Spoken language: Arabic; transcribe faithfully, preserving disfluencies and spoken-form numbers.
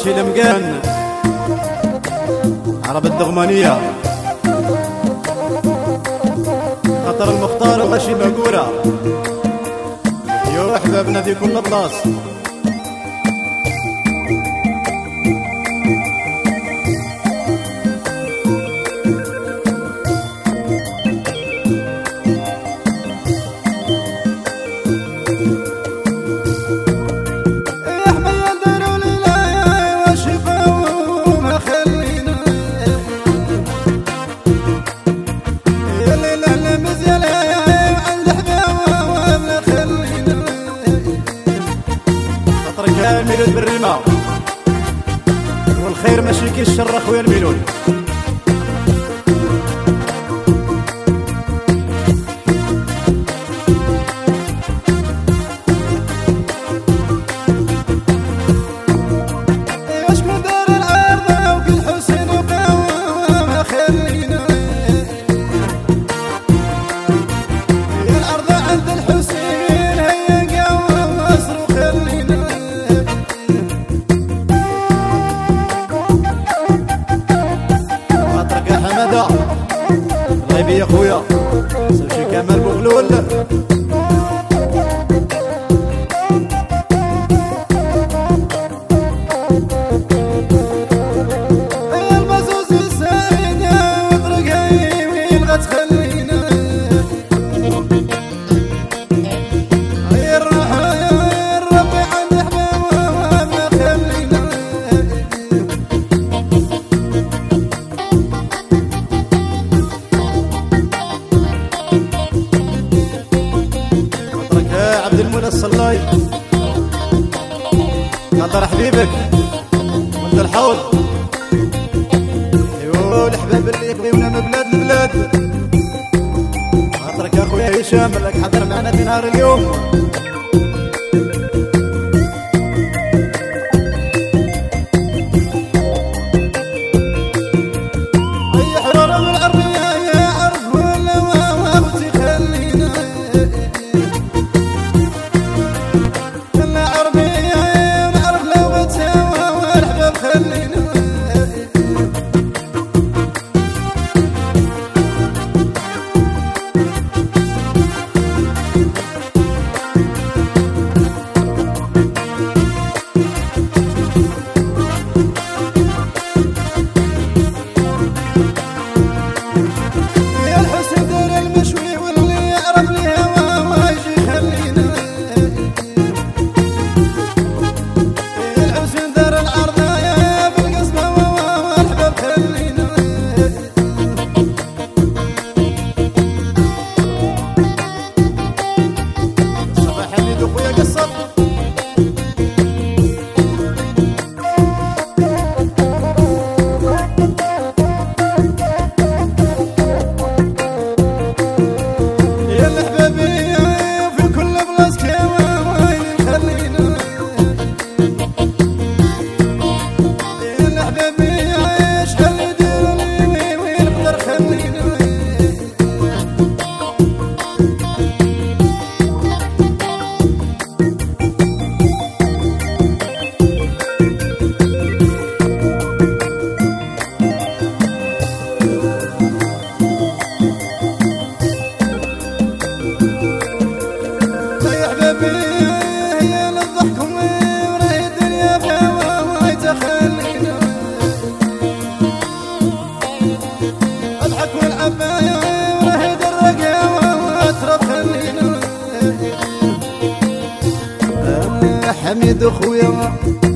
رشيد مقان عرب الدغمانية خطر المختار وغشي مقورة يو احبابنا في كل بلاص. ميلود بالرمى والخير ماشي كي الشر اخويا الميلود. واش من دار العارضة وفي الحسين وقاومها خلينا الأرض عند الحسين هي قاوم مصر وخلينا الله يبي يا خويا سمشي كمال بوغلول المزوز السايدة وطرقها يمين غتخلينا الراحة يا ربي عند حبابها ما خلينا عبد المنى الصلاي نظر حبيبك ولد الحوض ايوا الحباب اللي يقضيونا من بلاد لبلاد خاطرك اخويا هشام لك حضر معنا في نهار اليوم. اي حراره من الارضيه يا عرف ولا واختي خلينا حميد خويا